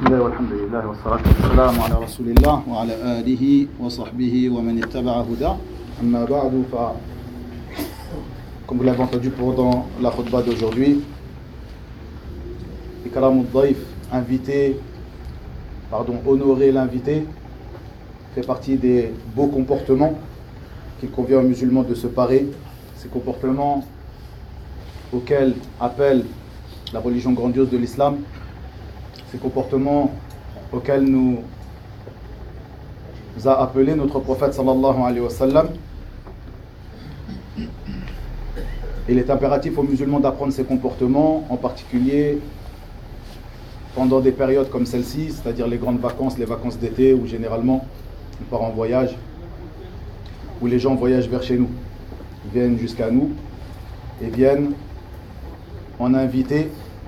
بسم الله والحمد لله والصلاة والسلام على رسول الله وعلى آله وصحبه ومن اتبع هداه أما بعد comme vous l'avez entendu pendant la khutbah d'aujourd'hui, Ikram al-Daif, honorer l'invité, fait partie des beaux comportements qu'il convient aux musulmans de se parer. Ces comportements auxquels appelle la religion grandiose de l'islam, ces comportements auxquels nous a appelé notre prophète sallallahu alayhi wa sallam. Il est impératif aux musulmans d'apprendre ces comportements, en particulier pendant des périodes comme celle-ci, c'est-à-dire les grandes vacances, les vacances d'été, où généralement on part en voyage, où les gens voyagent vers chez nous, ils viennent jusqu'à nous et viennent en inviter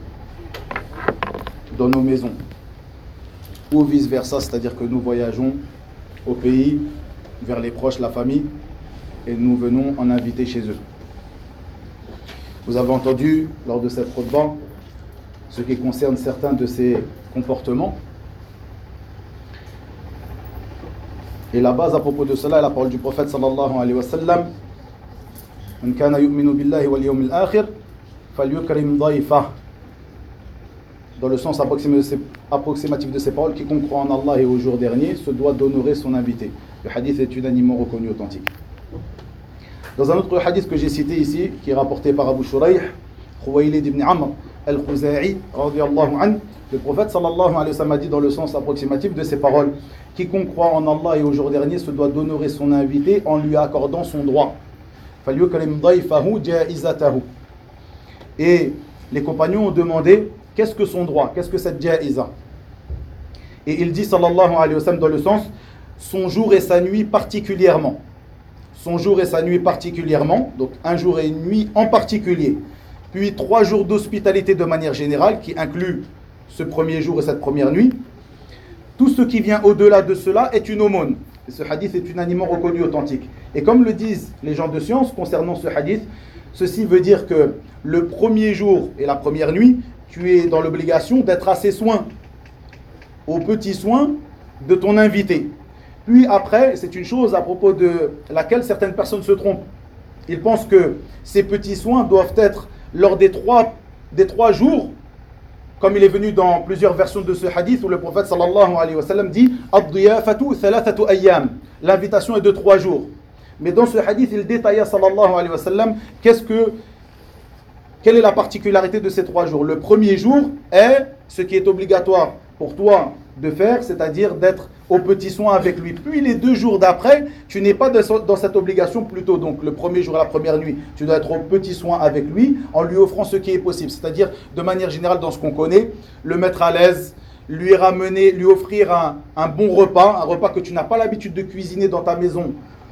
dans nos maisons, ou vice-versa, c'est-à-dire que nous voyageons au pays, vers les proches, la famille, et nous venons en inviter chez eux. Vous avez entendu lors de cette khutbah ce qui concerne certains de ces comportements. Et la base à propos de cela est la parole du prophète sallallahu alayhi wa sallam: Man kana yu'minu billahi wal yawmil akhir falyukrim dayfah. Dans le sens approximatif de ces paroles, quiconque croit en Allah et au jour dernier se doit d'honorer son invité. Le hadith est unanimement reconnu authentique. Dans un autre hadith que j'ai cité ici, qui est rapporté par Abu Shuraih, Khuwaylid ibn Amr al-Khuza'i, radiyallahu anhu, le prophète sallallahu alayhi wa sallam a dit dans le sens approximatif de ces paroles: quiconque croit en Allah et au jour dernier se doit d'honorer son invité en lui accordant son droit. Falyukrim dayfahu jaizatahu. Et les compagnons ont demandé: qu'est-ce que son droit? Qu'est-ce que cette jaiza? Et il dit sallallahu alayhi wa sallam dans le sens: son jour et sa nuit particulièrement. Son jour et sa nuit particulièrement, donc un jour et une nuit en particulier. Puis 3 jours d'hospitalité de manière générale, qui inclut ce premier jour et cette première nuit. Tout ce qui vient au-delà de cela est une aumône. Et ce hadith est unanimement reconnu authentique. Et comme le disent les gens de science concernant ce hadith, ceci veut dire que le premier jour et la première nuit, tu es dans l'obligation d'être à ses soins, aux petits soins de ton invité. Puis après, c'est une chose à propos de laquelle certaines personnes se trompent. Ils pensent que ces petits soins doivent être lors des trois jours, comme il est venu dans plusieurs versions de ce hadith où le prophète sallallahu alayhi wa sallam dit: Ad-diyafatu thalathatu ayyam. L'invitation est de 3 jours. Mais dans ce hadith, il détailla sallallahu alayhi wa sallam quelle est la particularité de ces 3 jours. Le premier jour est ce qui est obligatoire pour toi de faire, c'est-à-dire d'être aux petits soins avec lui. Puis les 2 jours d'après, tu n'es pas dans cette obligation plutôt. Donc le premier jour et la première nuit, tu dois être aux petits soins avec lui en lui offrant ce qui est possible. C'est-à-dire, de manière générale, dans ce qu'on connaît, le mettre à l'aise, lui offrir un bon repas, un repas que tu n'as pas l'habitude de cuisiner dans ta maison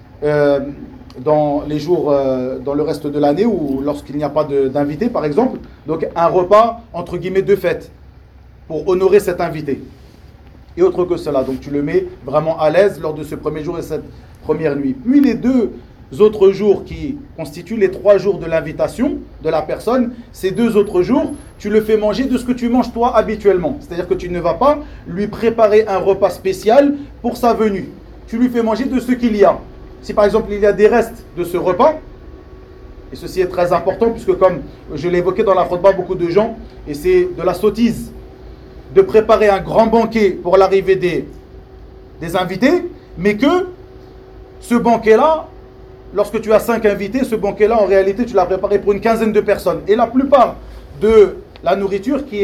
dans les jours, dans le reste de l'année ou lorsqu'il n'y a pas d'invité par exemple. Donc un repas entre guillemets de fête pour honorer cet invité. Et autre que cela, donc tu le mets vraiment à l'aise lors de ce premier jour et cette première nuit. Puis les 2 autres jours qui constituent les 3 jours de l'invitation de la personne, ces 2 autres jours, tu le fais manger de ce que tu manges toi habituellement. C'est-à-dire que tu ne vas pas lui préparer un repas spécial pour sa venue. Tu lui fais manger de ce qu'il y a. Si par exemple il y a des restes de ce repas, et ceci est très important puisque comme je l'ai évoqué dans la khutbah, beaucoup de gens, et c'est de la sottise de préparer un grand banquet pour l'arrivée des invités, mais que ce banquet-là, lorsque tu as 5 invités, ce banquet-là, en réalité, tu l'as préparé pour une quinzaine de personnes. Et la plupart de la nourriture qui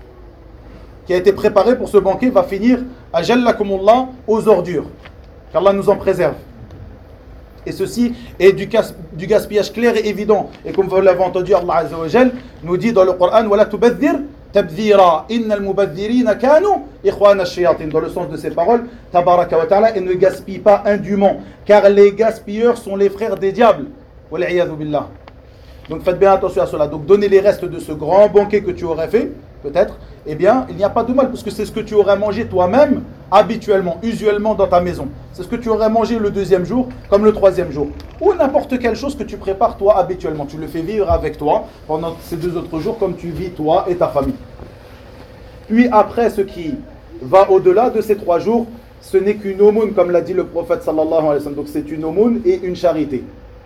a été préparée pour ce banquet va finir, ajallakumullah, aux ordures. Qu'Allah nous en préserve. Et ceci est du gaspillage clair et évident. Et comme vous l'avez entendu, Allah Azza wa Jal nous dit dans le Coran: Wala tubadhir tabdhira innal mubadhirina kanu ikhwana ash-shayatin. Dans le sens de ces paroles, tabaraka wa ta'ala, et ne gaspille pas indûment, car les gaspilleurs sont les frères des diables. Wal iyadhu billah. Donc faites bien attention à cela. Donc donnez les restes de ce grand banquet que tu aurais fait, peut-être, eh bien, il n'y a pas de mal, parce que c'est ce que tu aurais mangé toi-même, habituellement, usuellement dans ta maison. C'est ce que tu aurais mangé le 2e jour, comme le 3e jour. Ou n'importe quelle chose que tu prépares toi habituellement. Tu le fais vivre avec toi pendant ces 2 autres jours, comme tu vis toi et ta famille. Puis après, ce qui va au-delà de ces 3 jours. Ce n'est qu'une aumône, comme l'a dit le prophète sallallahu alayhi wa sallam. Donc c'est une aumône et une charité.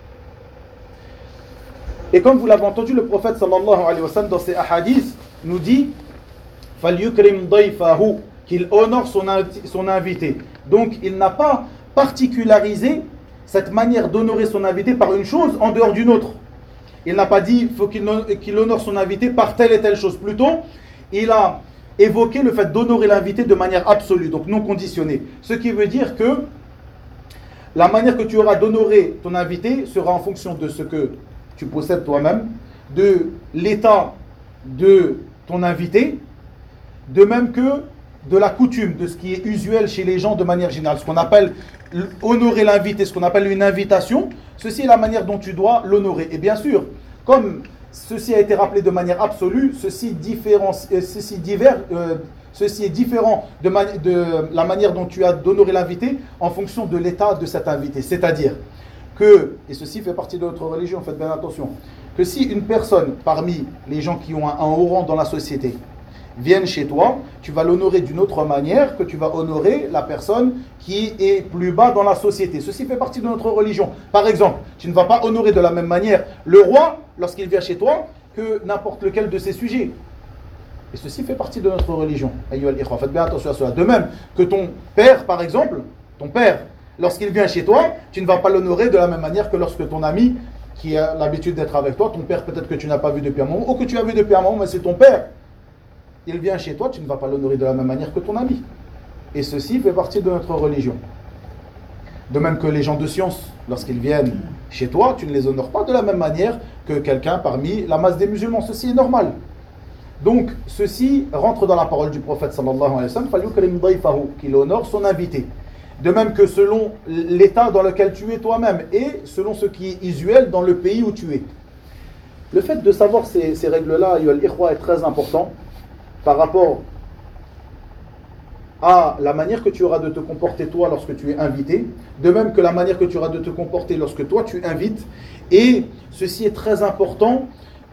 Et comme vous l'avez entendu, le prophète sallallahu alayhi wa sallam dans ses hadiths nous dit فَلْيُكْرِمْ ضَيْفَهُ, qu'il honore son invité. Donc il n'a pas particularisé cette manière d'honorer son invité par une chose en dehors d'une autre. Il n'a pas dit faut qu'il honore son invité par telle et telle chose. Plutôt, il a évoqué le fait d'honorer l'invité de manière absolue, donc non conditionnée. Ce qui veut dire que la manière que tu auras d'honorer ton invité sera en fonction de ce que tu possèdes toi-même, de l'état de ton invité, de même que de la coutume, de ce qui est usuel chez les gens de manière générale. Ce qu'on appelle honorer l'invité, ce qu'on appelle une invitation, ceci est la manière dont tu dois l'honorer. Et bien sûr, comme ceci a été rappelé de manière absolue, ceci est différent de la manière dont tu as d'honorer l'invité en fonction de l'état de cet invité. C'est-à-dire que, et ceci fait partie de notre religion, faites bien attention, que si une personne parmi les gens qui ont un haut rang dans la société viennent chez toi, tu vas l'honorer d'une autre manière que tu vas honorer la personne qui est plus bas dans la société. Ceci fait partie de notre religion. Par exemple, tu ne vas pas honorer de la même manière le roi lorsqu'il vient chez toi que n'importe lequel de ses sujets. Et ceci fait partie de notre religion. Faites bien attention à cela. De même que ton père, par exemple, ton père, lorsqu'il vient chez toi, tu ne vas pas l'honorer de la même manière que lorsque ton ami qui a l'habitude d'être avec toi, ton père peut-être que tu n'as pas vu depuis un moment, ou que tu as vu depuis un moment, mais c'est ton père. Il vient chez toi, tu ne vas pas l'honorer de la même manière que ton ami. Et ceci fait partie de notre religion. De même que les gens de science, lorsqu'ils viennent chez toi, tu ne les honores pas de la même manière que quelqu'un parmi la masse des musulmans. Ceci est normal. Donc, ceci rentre dans la parole du prophète sallallahu alayhi wa sallam, qu'il honore son invité. De même que selon l'état dans lequel tu es toi-même et selon ce qui est usuel dans le pays où tu es. Le fait de savoir ces règles-là, est très important par rapport à la manière que tu auras de te comporter toi lorsque tu es invité, de même que la manière que tu auras de te comporter lorsque toi tu invites. Et ceci est très important,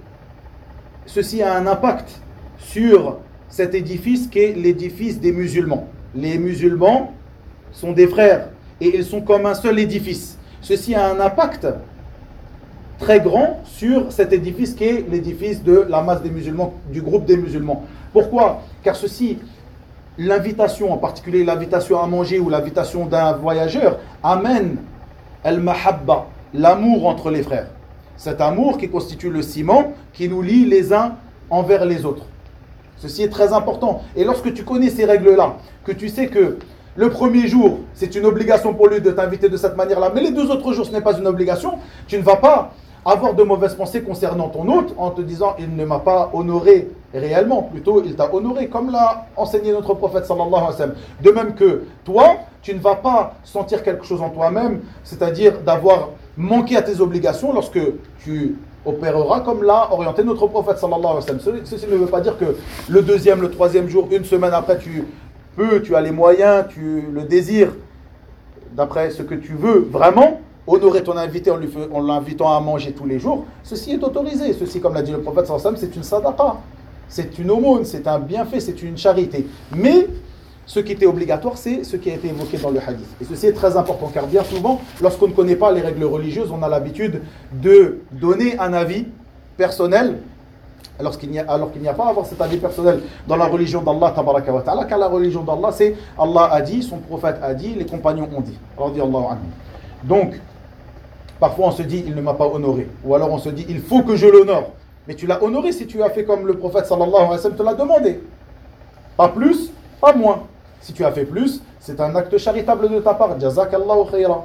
ceci a un impact sur cet édifice qui est l'édifice des musulmans. Les musulmans sont des frères et ils sont comme un seul édifice. Ceci a un impact très grand sur cet édifice qui est l'édifice de la masse des musulmans, du groupe des musulmans. Pourquoi? Car ceci, l'invitation, en particulier l'invitation à manger ou l'invitation d'un voyageur, amène al-mahabba, l'amour entre les frères. Cet amour qui constitue le ciment qui nous lie les uns envers les autres. Ceci est très important. Et lorsque tu connais ces règles-là, que tu sais que le premier jour, c'est une obligation pour lui de t'inviter de cette manière-là, mais les 2 autres jours, ce n'est pas une obligation, tu ne vas pas avoir de mauvaises pensées concernant ton hôte en te disant il ne m'a pas honoré réellement, plutôt il t'a honoré, comme l'a enseigné notre prophète sallallahu alayhi wa sallam. De même que toi, tu ne vas pas sentir quelque chose en toi-même, c'est-à-dire d'avoir manqué à tes obligations lorsque tu opéreras comme l'a orienté notre prophète sallallahu alayhi wa sallam. Ceci ne veut pas dire que le 2e, le 3e jour, une semaine après, tu as les moyens, tu le désires, d'après ce que tu veux vraiment, honorer ton invité en l'invitant à manger tous les jours, ceci est autorisé. Ceci, comme l'a dit le prophète sallallahu alayhi wa sallam, c'est une sadaqa, c'est une aumône, c'est un bienfait, c'est une charité. Mais ce qui était obligatoire, c'est ce qui a été évoqué dans le hadith. Et ceci est très important, car bien souvent, lorsqu'on ne connaît pas les règles religieuses, on a l'habitude de donner un avis personnel, alors qu'il n'y a pas à avoir cet avis personnel dans la religion d'Allah, tabaraka wa ta'ala, car la religion d'Allah, c'est Allah a dit, son prophète a dit, les compagnons ont dit. Radiyallahu anhu. Donc, parfois on se dit, il ne m'a pas honoré. Ou alors on se dit, il faut que je l'honore. Mais tu l'as honoré si tu as fait comme le prophète sallallahu alayhi wa sallam te l'a demandé. Pas plus, pas moins. Si tu as fait plus, c'est un acte charitable de ta part. Jazakallahu khayra.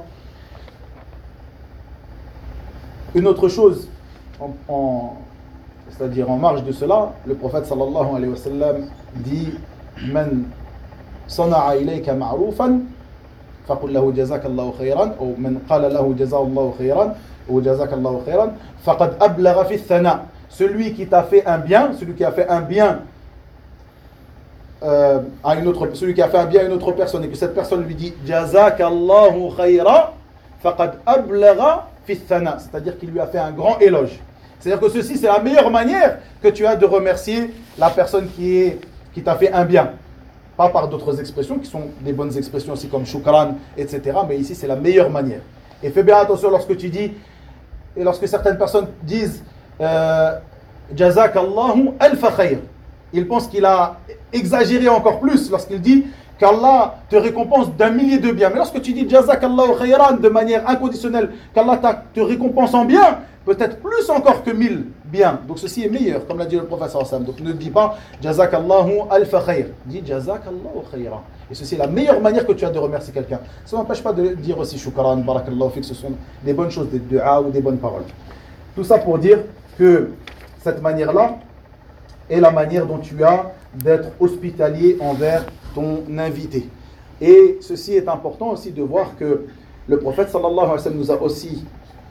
Une autre chose, c'est-à-dire en marge de cela, le prophète sallallahu alayhi wa sallam dit Man sana'a ilayka ma'rufan faqul lahu jazakallahu khayran, ou man qala lahu jazakallahu khayran, ou jazakallahu khayran, faqad ablagha fi thana. Celui qui t'a fait un bien, celui qui a fait un bien à une autre, celui qui a fait un bien à une autre personne et que cette personne lui dit jazakallahu khayra, faqad ablagha fi thana, c'est-à-dire qu'il lui a fait un grand éloge. C'est-à-dire que ceci, c'est la meilleure manière que tu as de remercier la personne qui t'a fait un bien. pas par d'autres expressions qui sont des bonnes expressions aussi comme shukran, etc. Mais ici, c'est la meilleure manière. Et fais bien attention lorsque tu dis, et lorsque certaines personnes disent Jazakallahu alfa khayr. Il pense qu'il a exagéré encore plus lorsqu'il dit qu'Allah te récompense d'un millier de biens. Mais lorsque tu dis Jazakallahu khayran de manière inconditionnelle, qu'Allah te récompense en bien, peut-être plus encore que 1000 biens. Donc ceci est meilleur, comme l'a dit le prophète sallallahu alayhi wa sallam. Donc ne dis pas Jazakallahu alfa khayr. Dis Jazakallahu khayran. Et ceci est la meilleure manière que tu as de remercier quelqu'un. Ça n'empêche pas de dire aussi Shukran, Barakallahu fik, ce sont des bonnes choses, des du'a ou des bonnes paroles. Tout ça pour dire que cette manière-là est la manière dont tu as d'être hospitalier envers ton invité. Et ceci est important aussi de voir que le prophète sallallahu alayhi wa sallam nous a aussi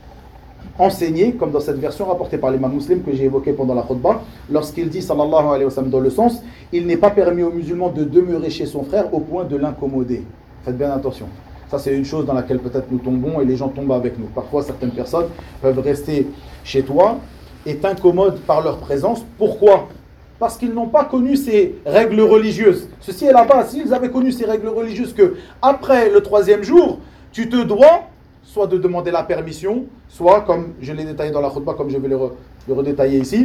enseigné, comme dans cette version rapportée par l'imam Muslim que j'ai évoquée pendant la khutbah, lorsqu'il dit sallallahu alayhi wa sallam dans le sens, il n'est pas permis aux musulmans de demeurer chez son frère au point de l'incommoder. Faites bien attention. Ça c'est une chose dans laquelle peut-être nous tombons et les gens tombent avec nous. Parfois certaines personnes peuvent rester chez toi et t'incommodent par leur présence. Pourquoi ? Parce qu'ils n'ont pas connu ces règles religieuses. Ceci est la base. S'ils avaient connu ces règles religieuses que après le 3e jour, tu te dois soit de demander la permission, soit, comme je l'ai détaillé dans la khutbah, comme je vais le redétailler ici,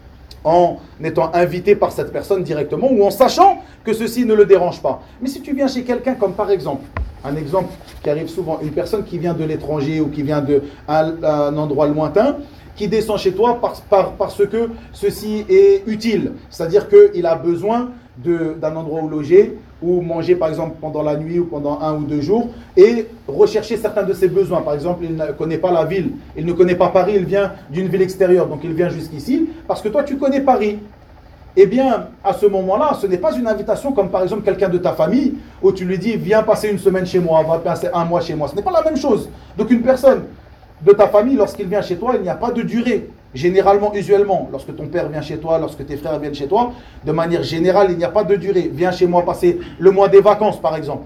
en étant invité par cette personne directement ou en sachant que ceci ne le dérange pas. Mais si tu viens chez quelqu'un comme par exemple, un exemple qui arrive souvent, une personne qui vient de l'étranger ou qui vient d'un endroit lointain, qui descend chez toi parce que ceci est utile, c'est-à-dire qu'il a besoin d'un endroit où loger ou manger par exemple pendant la nuit ou pendant 1 ou 2 jours et rechercher certains de ses besoins. Par exemple, il ne connaît pas la ville, il ne connaît pas Paris, il vient d'une ville extérieure, donc il vient jusqu'ici parce que toi tu connais Paris. Eh bien, à ce moment-là, ce n'est pas une invitation comme par exemple quelqu'un de ta famille où tu lui dis viens passer une semaine chez moi, va passer 1 mois chez moi. Ce n'est pas la même chose. Donc une personne de ta famille, lorsqu'il vient chez toi, il n'y a pas de durée. Généralement, usuellement, lorsque ton père vient chez toi, lorsque tes frères viennent chez toi, de manière générale, il n'y a pas de durée. Viens chez moi passer le mois des vacances, par exemple.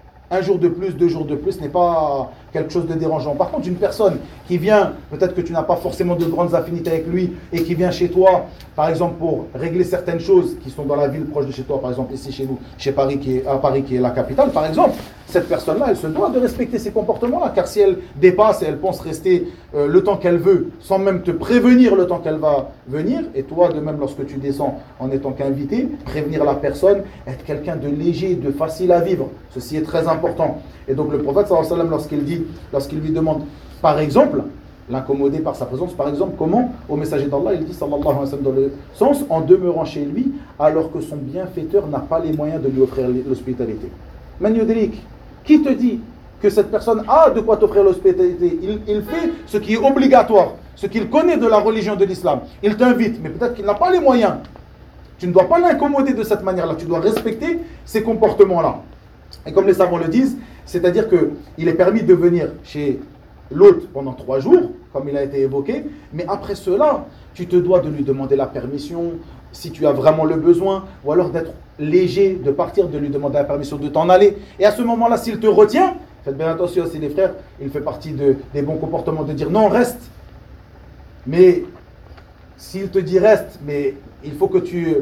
1 jour de plus, 2 jours de plus n'est pas quelque chose de dérangeant. Par contre, une personne qui vient, peut-être que tu n'as pas forcément de grandes affinités avec lui, et qui vient chez toi, par exemple, pour régler certaines choses qui sont dans la ville proche de chez toi, par exemple ici chez nous, à Paris qui est la capitale, par exemple, cette personne-là, elle se doit de respecter ces comportements-là, car si elle dépasse et elle pense rester le temps qu'elle veut, sans même te prévenir le temps qu'elle va venir, et toi, de même, lorsque tu descends en étant qu'invité, prévenir la personne, être quelqu'un de léger, de facile à vivre, ceci est très important. Et donc le prophète sallallahu alayhi wa sallam, lorsqu'il lui demande, par exemple, l'incommoder par sa présence, par exemple, comment au messager d'Allah, il dit sallallahu alayhi wa sallam dans le sens, en demeurant chez lui, alors que son bienfaiteur n'a pas les moyens de lui offrir l'hospitalité. Man yudrik, qui te dit que cette personne a de quoi t'offrir l'hospitalité? Il fait ce qui est obligatoire, ce qu'il connaît de la religion de l'islam. Il t'invite, mais peut-être qu'il n'a pas les moyens. Tu ne dois pas l'incommoder de cette manière-là, tu dois respecter ces comportements-là. Et comme les savants le disent, c'est-à-dire qu'il est permis de venir chez l'hôte pendant 3 jours, comme il a été évoqué, mais après cela, tu te dois de lui demander la permission, si tu as vraiment le besoin, ou alors d'être léger, de partir, de lui demander la permission de t'en aller. Et à ce moment-là, s'il te retient, faites bien attention aussi les frères, il fait partie des bons comportements de dire non, reste. Mais s'il te dit reste, mais il faut que tu...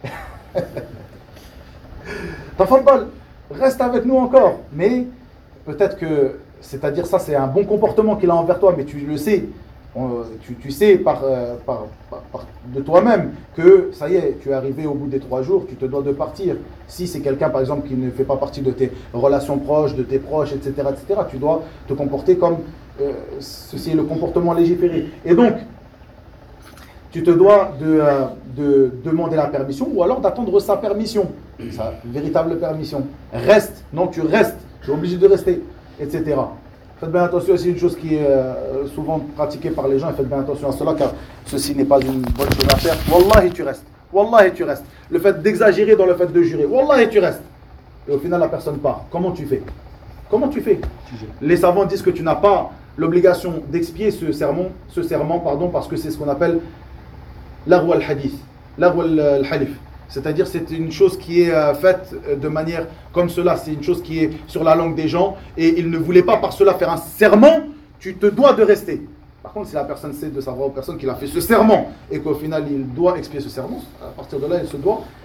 Tafaddal, reste avec nous encore. Mais peut-être que, c'est-à-dire ça c'est un bon comportement qu'il a envers toi, mais tu le sais. Tu sais de toi-même que ça y est, tu es arrivé au bout des 3 jours, tu te dois de partir. Si c'est quelqu'un par exemple qui ne fait pas partie de tes relations proches, de tes proches, etc., tu dois te comporter comme ceci est le comportement légiféré. Et donc, tu te dois de demander la permission ou alors d'attendre sa permission, sa véritable permission. Reste, non tu restes, tu es obligé de rester, etc. Faites bien attention, c'est une chose qui est souvent pratiquée par les gens, et faites bien attention à cela, car ceci n'est pas une bonne chose à faire. Wallahi tu restes, wallahi tu restes. Le fait d'exagérer dans le fait de jurer, wallahi tu restes. Et au final la personne part. Comment tu fais? Comment tu fais? Les savants disent que tu n'as pas l'obligation d'expier ce serment, parce que c'est ce qu'on appelle l'arwa al-hadith, l'arwa al-halif. C'est-à-dire c'est une chose qui est faite de manière comme cela, c'est une chose qui est sur la langue des gens et ils ne voulaient pas par cela faire un serment, tu te dois de rester. Par contre, si la personne sait de savoir aux personnes qu'il a fait ce serment et qu'au final il doit expier ce serment, à partir de là il se doit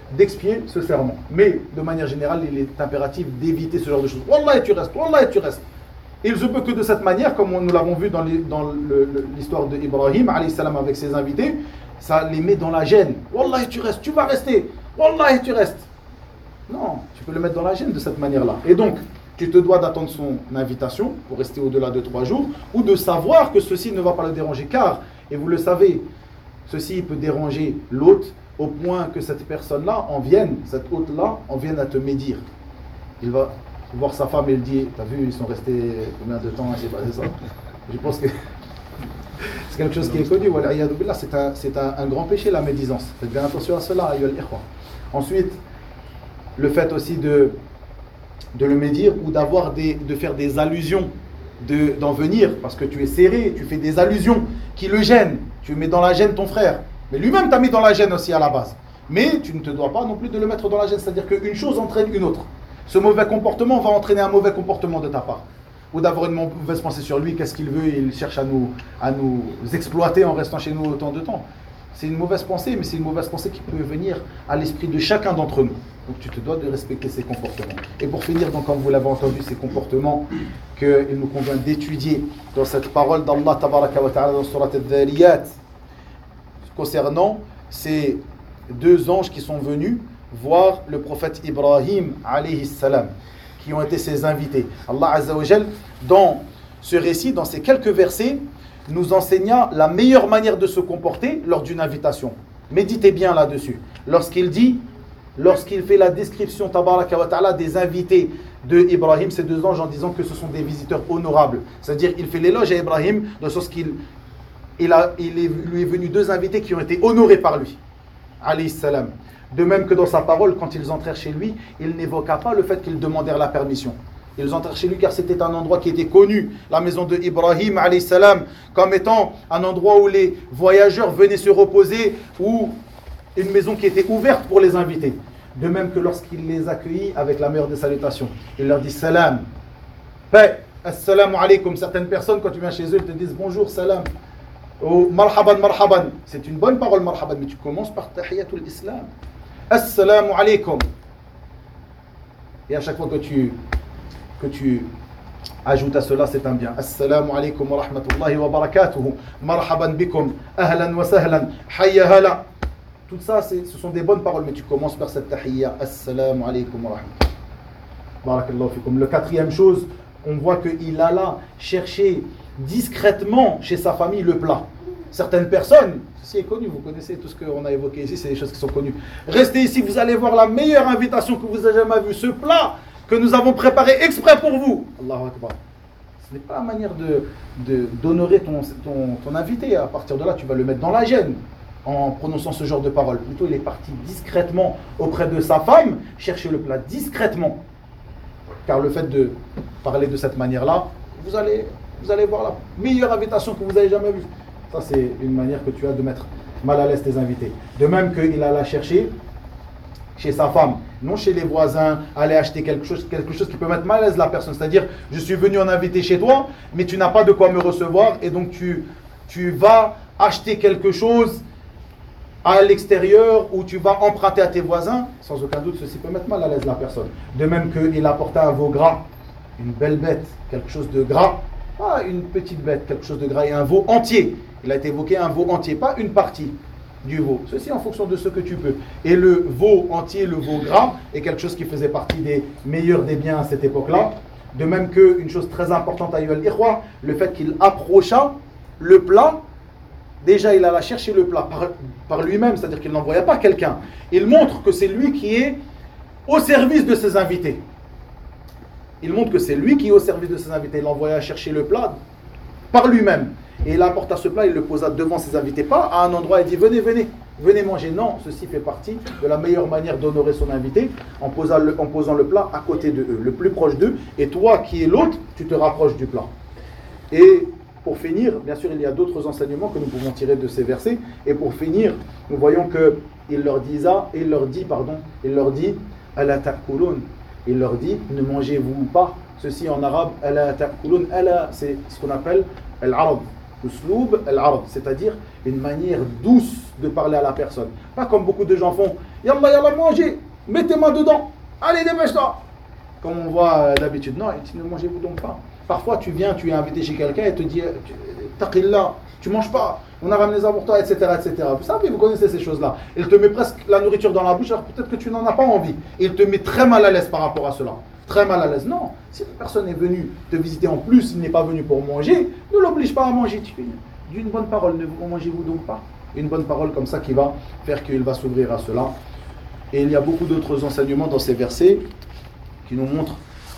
d'expier ce serment. Mais de manière générale, il est impératif d'éviter ce genre de choses. Wallah, et tu restes, wallah, et tu restes. Il ne se peut que de cette manière, comme nous l'avons vu dans l'histoire d'Ibrahim, alayhi salam, avec ses invités, ça les met dans la gêne. Wallah, et tu restes, tu vas rester. Wallah, et tu restes. Non, tu peux le mettre dans la gêne de cette manière-là. Et donc, tu te dois d'attendre son invitation pour rester au-delà de 3 jours, ou de savoir que ceci ne va pas le déranger, car, et vous le savez, ceci peut déranger l'hôte au point que cette personne-là cet hôte-là en vienne à te médire. Il va voir sa femme et il dit, t'as vu, ils sont restés combien de temps, c'est pas ça. Je pense que c'est quelque chose qui est connu. C'est un grand péché, la médisance. Faites bien attention à cela. Ensuite, le fait aussi de le médire ou de faire des allusions, d'en venir, parce que tu es serré, tu fais des allusions qui le gênent. Tu mets dans la gêne ton frère. Mais lui-même t'a mis dans la gêne aussi à la base. Mais tu ne te dois pas non plus de le mettre dans la gêne. C'est-à-dire qu'une chose entraîne une autre. Ce mauvais comportement va entraîner un mauvais comportement de ta part. Ou d'avoir une mauvaise pensée sur lui, qu'est-ce qu'il veut, il cherche à nous exploiter en restant chez nous autant de temps. C'est une mauvaise pensée, mais c'est une mauvaise pensée qui peut venir à l'esprit de chacun d'entre nous. Donc tu te dois de respecter ces comportements. Et pour finir, donc, comme vous l'avez entendu, ces comportements qu'il nous convient d'étudier dans cette parole d'Allah Tabaraka wa Ta'ala dans Surat Al-Dhariyat, concernant ces 2 anges qui sont venus voir le prophète Ibrahim alayhi salam, qui ont été ses invités. Allah Azza wa Jal, dans ce récit, dans ces quelques versets, nous enseigna la meilleure manière de se comporter lors d'une invitation. Méditez bien là-dessus. Lorsqu'il fait la description tabaraka wa ta'ala des invités de Ibrahim, ces 2 anges, en disant que ce sont des visiteurs honorables. C'est-à-dire, il fait l'éloge à Ibrahim, dans le sens qu'il lui est venu 2 invités qui ont été honorés par lui, alayhi salam. De même que dans sa parole, quand ils entrèrent chez lui, il n'évoqua pas le fait qu'ils demandèrent la permission. Ils entrèrent chez lui car c'était un endroit qui était connu, la maison de Ibrahim alayhi salam, comme étant un endroit où les voyageurs venaient se reposer, ou une maison qui était ouverte pour les invités. De même que lorsqu'il les accueillit avec la meilleure des salutations, il leur dit salam, paix, assalamu alaykum. Certaines personnes, quand tu viens chez eux, ils te disent bonjour, salam, ou marhaban, marhaban. C'est une bonne parole, marhaban, mais tu commences par tahiyatul islam. Assalamu alaykum. Et à chaque fois que tu ajoutes à cela, c'est un bien. Assalamu alaykum wa rahmatullahi wa barakatuhu. Marhaban bikum. Ahlan wa sahlan. Hayya hala. Tout ça, ce sont des bonnes paroles, mais tu commences par cette tahiyya. Assalamu alaykum wa rahmatullahi. Barakallahu fikum. Le 4e chose, on voit qu'il alla chercher discrètement chez sa famille le plat. Certaines personnes, ceci est connu, vous connaissez tout ce qu'on a évoqué ici, c'est des choses qui sont connues. Restez ici, vous allez voir la meilleure invitation que vous avez jamais vue. Ce plat que nous avons préparé exprès pour vous. Allahu Akbar. Ce n'est pas la manière d'honorer ton invité. À partir de là, tu vas le mettre dans la gêne en prononçant ce genre de paroles. Plutôt, il est parti discrètement auprès de sa femme, chercher le plat discrètement. Car le fait de parler de cette manière-là, vous allez voir la meilleure invitation que vous avez jamais vue. Ça, c'est une manière que tu as de mettre mal à l'aise tes invités. De même qu'il alla chercher chez sa femme, non chez les voisins, aller acheter quelque chose qui peut mettre mal à l'aise la personne. C'est-à-dire, je suis venu en invité chez toi, mais tu n'as pas de quoi me recevoir, et donc tu vas acheter quelque chose à l'extérieur, ou tu vas emprunter à tes voisins. Sans aucun doute, ceci peut mettre mal à l'aise la personne. De même qu'il apporta un veau gras, une belle bête, quelque chose de gras, pas une petite bête, quelque chose de gras, et un veau entier. Il a été évoqué un veau entier, pas une partie du veau. Ceci en fonction de ce que tu peux. Et le veau entier, le veau gras, est quelque chose qui faisait partie des meilleurs des biens à cette époque-là. De même qu'une chose très importante à Yuval Ikhwa, le fait qu'il approcha le plat. Déjà, il alla chercher le plat par lui-même, c'est-à-dire qu'il n'envoya pas quelqu'un. Il montre que c'est lui qui est au service de ses invités. Il montre que c'est lui qui est au service de ses invités. Il l'envoya chercher le plat par lui-même. Et il apporta ce plat, il le posa devant ses invités. Pas à un endroit, il dit venez manger. Non, ceci fait partie de la meilleure manière d'honorer son invité, en posant le plat à côté de eux, le plus proche d'eux. Et toi qui es l'autre, tu te rapproches du plat. Et pour finir, bien sûr, il y a d'autres enseignements que nous pouvons tirer de ces versets. Et pour finir, nous voyons qu'il leur dit, Ala ta'kulun. Il leur dit, ne mangez-vous pas. Ceci en arabe, Ala ta'kulun. Ala, c'est ce qu'on appelle al-arab. Usloub al-ard, c'est-à-dire une manière douce de parler à la personne. Pas comme beaucoup de gens font. Yallah, yallah, mangez, mettez-moi dedans. Allez, dépêche-toi. Comme on voit d'habitude. Non, ne mangez-vous donc pas. Parfois, tu viens, tu es invité chez quelqu'un et te dit Taqillah, tu manges pas. On a ramené ça pour toi, etc., etc. Vous savez, vous connaissez ces choses-là. Il te met presque la nourriture dans la bouche, alors peut-être que tu n'en as pas envie. Il te met très mal à l'aise par rapport à cela. Très mal à l'aise. Non, si la personne est venue te visiter en plus, il n'est pas venu pour manger, ne l'oblige pas à manger. Tu fais d'une bonne parole, ne vous mangez-vous donc pas. Une bonne parole comme ça qui va faire qu'il va s'ouvrir à cela. Et il y a beaucoup d'autres enseignements dans ces versets qui nous montrent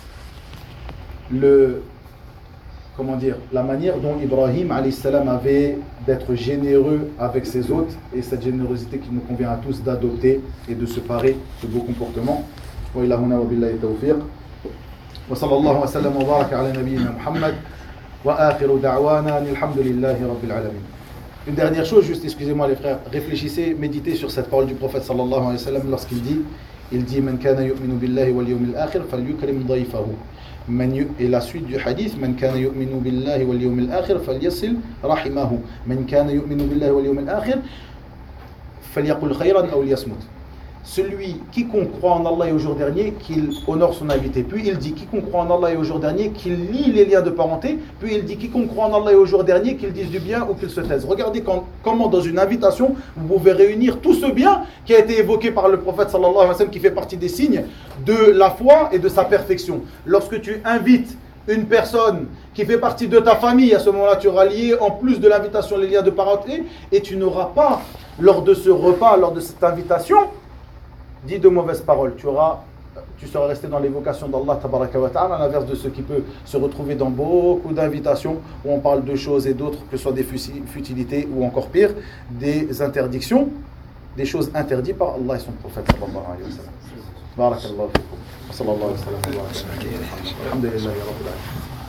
la manière dont Ibrahim alayhi salam avait d'être généreux avec ses hôtes et cette générosité qui nous convient à tous d'adopter et de se parer de beaux comportements. Wa ilahuna wa billahi tawfiq. Wa sallallahu wa sallam wa baraka ala nabiyyina Muhammad wa akhiru da'wana alhamdulillahi rabbil alamin. Une dernière chose, juste excusez-moi les frères, réfléchissez, méditez sur cette parole du prophète sallallahu alayhi wa sallam lorsqu'il dit Man kana yu'minu billahi wal yawmil akhir falyukrim dayfahu. Et la suite du hadith Man kana yu'minu billahi wal yawmil akhir falyasil rahimahu. Man kana yu'minu billahi wal yawmil akhir falyaqul khayran aw liyasmut. Celui quiconque croit en Allah et au jour dernier, qu'il honore son invité. Puis il dit quiconque croit en Allah et au jour dernier, qu'il lie les liens de parenté. Puis il dit quiconque croit en Allah et au jour dernier, qu'il dise du bien ou qu'il se taise. Regardez comment dans une invitation, vous pouvez réunir tout ce bien qui a été évoqué par le prophète sallallahu alayhi wa sallam, qui fait partie des signes de la foi et de sa perfection. Lorsque tu invites une personne qui fait partie de ta famille, à ce moment-là tu auras lié en plus de l'invitation les liens de parenté, et tu n'auras pas, lors de ce repas, lors de cette invitation, dis de mauvaises paroles, tu seras resté dans l'évocation d'Allah tabaraka wa ta'ala, à l'inverse de ce qui peut se retrouver dans beaucoup d'invitations où on parle de choses et d'autres, que ce soit des futilités ou encore pire, des interdictions, des choses interdites par Allah et son prophète sallallahu alayhi wa sallam. Barakallahu fikum. Sallallahu alayhi wa sallam. Alhamdulillah ya rabbil alamin.